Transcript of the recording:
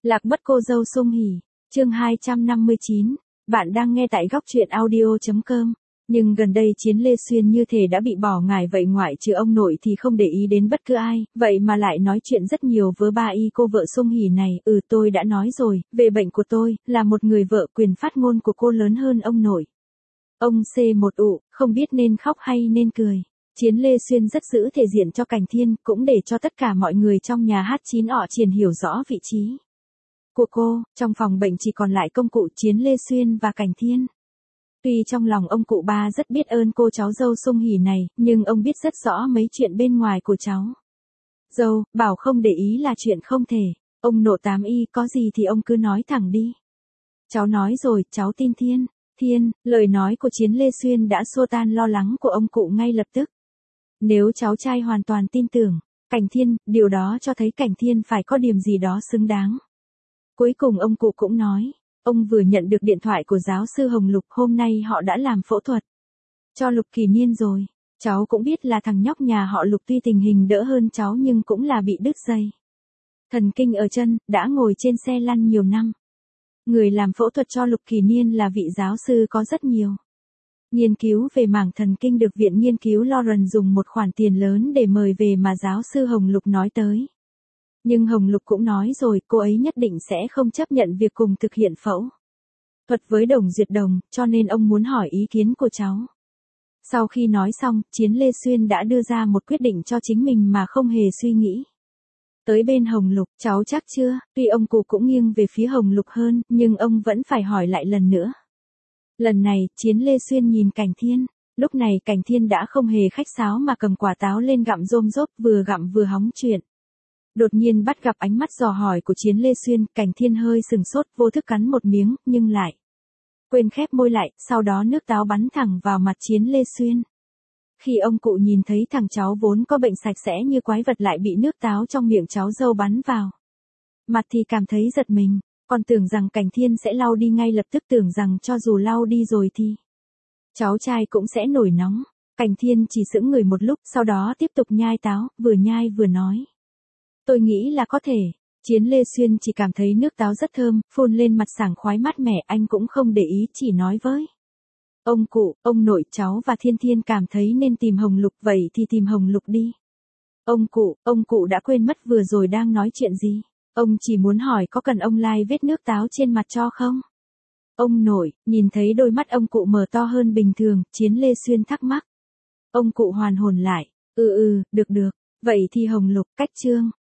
Lạc mất cô dâu Sung Hỉ, chương 259, bạn đang nghe tại góc truyện audio.com. Nhưng gần đây Chiến Lê Xuyên như thể đã bị bỏ ngải vậy, ngoại trừ ông nội thì không để ý đến bất cứ ai, vậy mà lại nói chuyện rất nhiều với ba y cô vợ Sung Hỉ này. Tôi đã nói rồi, về bệnh của tôi, là một người vợ, quyền phát ngôn của cô lớn hơn ông nội. Ông C1 không biết nên khóc hay nên cười. Chiến Lê Xuyên rất giữ thể diện cho Cảnh Thiên, cũng để cho tất cả mọi người trong nhà H9 ọ Triền hiểu rõ vị trí của cô. Trong phòng bệnh chỉ còn lại công cụ Chiến Lê Xuyên và Cảnh Thiên. Tuy trong lòng ông cụ ba rất biết ơn cô cháu dâu Sung Hỉ này, nhưng ông biết rất rõ mấy chuyện bên ngoài của cháu dâu, bảo không để ý là chuyện không thể. Ông nộ 8y, có gì thì ông cứ nói thẳng đi. Cháu nói rồi, cháu tin Thiên. Lời nói của Chiến Lê Xuyên đã xua tan lo lắng của ông cụ ngay lập tức. Nếu cháu trai hoàn toàn tin tưởng Cảnh Thiên, điều đó cho thấy Cảnh Thiên phải có điểm gì đó xứng đáng. Cuối cùng ông cụ cũng nói, ông vừa nhận được điện thoại của giáo sư Hồng Lục, hôm nay họ đã làm phẫu thuật cho Lục Kỳ Niên rồi. Cháu cũng biết là thằng nhóc nhà họ Lục tuy tình hình đỡ hơn cháu nhưng cũng là bị đứt dây thần kinh ở chân, đã ngồi trên xe lăn nhiều năm. Người làm phẫu thuật cho Lục Kỳ Niên là vị giáo sư có rất nhiều nghiên cứu về mảng thần kinh, được Viện Nghiên cứu Lawrence dùng một khoản tiền lớn để mời về mà giáo sư Hồng Lục nói tới. Nhưng Hồng Lục cũng nói rồi, cô ấy nhất định sẽ không chấp nhận việc cùng thực hiện phẫu thuật với Đồng Duyệt Đồng, cho nên ông muốn hỏi ý kiến của cháu. Sau khi nói xong, Chiến Lê Xuyên đã đưa ra một quyết định cho chính mình mà không hề suy nghĩ. Tới bên Hồng Lục, cháu chắc chưa? Tuy ông cụ cũng nghiêng về phía Hồng Lục hơn, nhưng ông vẫn phải hỏi lại lần nữa. Lần này, Chiến Lê Xuyên nhìn Cảnh Thiên. Lúc này Cảnh Thiên đã không hề khách sáo mà cầm quả táo lên gặm rôm rốp, vừa gặm vừa hóng chuyện. Đột nhiên bắt gặp ánh mắt dò hỏi của Chiến Lê Xuyên, Cảnh Thiên hơi sừng sốt, vô thức cắn một miếng, nhưng lại quên khép môi lại, sau đó nước táo bắn thẳng vào mặt Chiến Lê Xuyên. Khi ông cụ nhìn thấy thằng cháu vốn có bệnh sạch sẽ như quái vật lại bị nước táo trong miệng cháu dâu bắn vào mặt thì cảm thấy giật mình, còn tưởng rằng Cảnh Thiên sẽ lau đi ngay lập tức, tưởng rằng cho dù lau đi rồi thì cháu trai cũng sẽ nổi nóng. Cảnh Thiên chỉ sững người một lúc, sau đó tiếp tục nhai táo, vừa nhai vừa nói. Tôi nghĩ là có thể. Chiến Lê Xuyên chỉ cảm thấy nước táo rất thơm, phun lên mặt sảng khoái mát mẻ, anh cũng không để ý, chỉ nói với ông cụ, ông nội, cháu và Thiên cảm thấy nên tìm Hồng Lục, vậy thì tìm Hồng Lục đi. Ông cụ đã quên mất vừa rồi đang nói chuyện gì. Ông chỉ muốn hỏi có cần ông lai vết nước táo trên mặt cho không? Ông nội, nhìn thấy đôi mắt ông cụ mở to hơn bình thường, Chiến Lê Xuyên thắc mắc. Ông cụ hoàn hồn lại, được. Vậy thì Hồng Lục, cách chương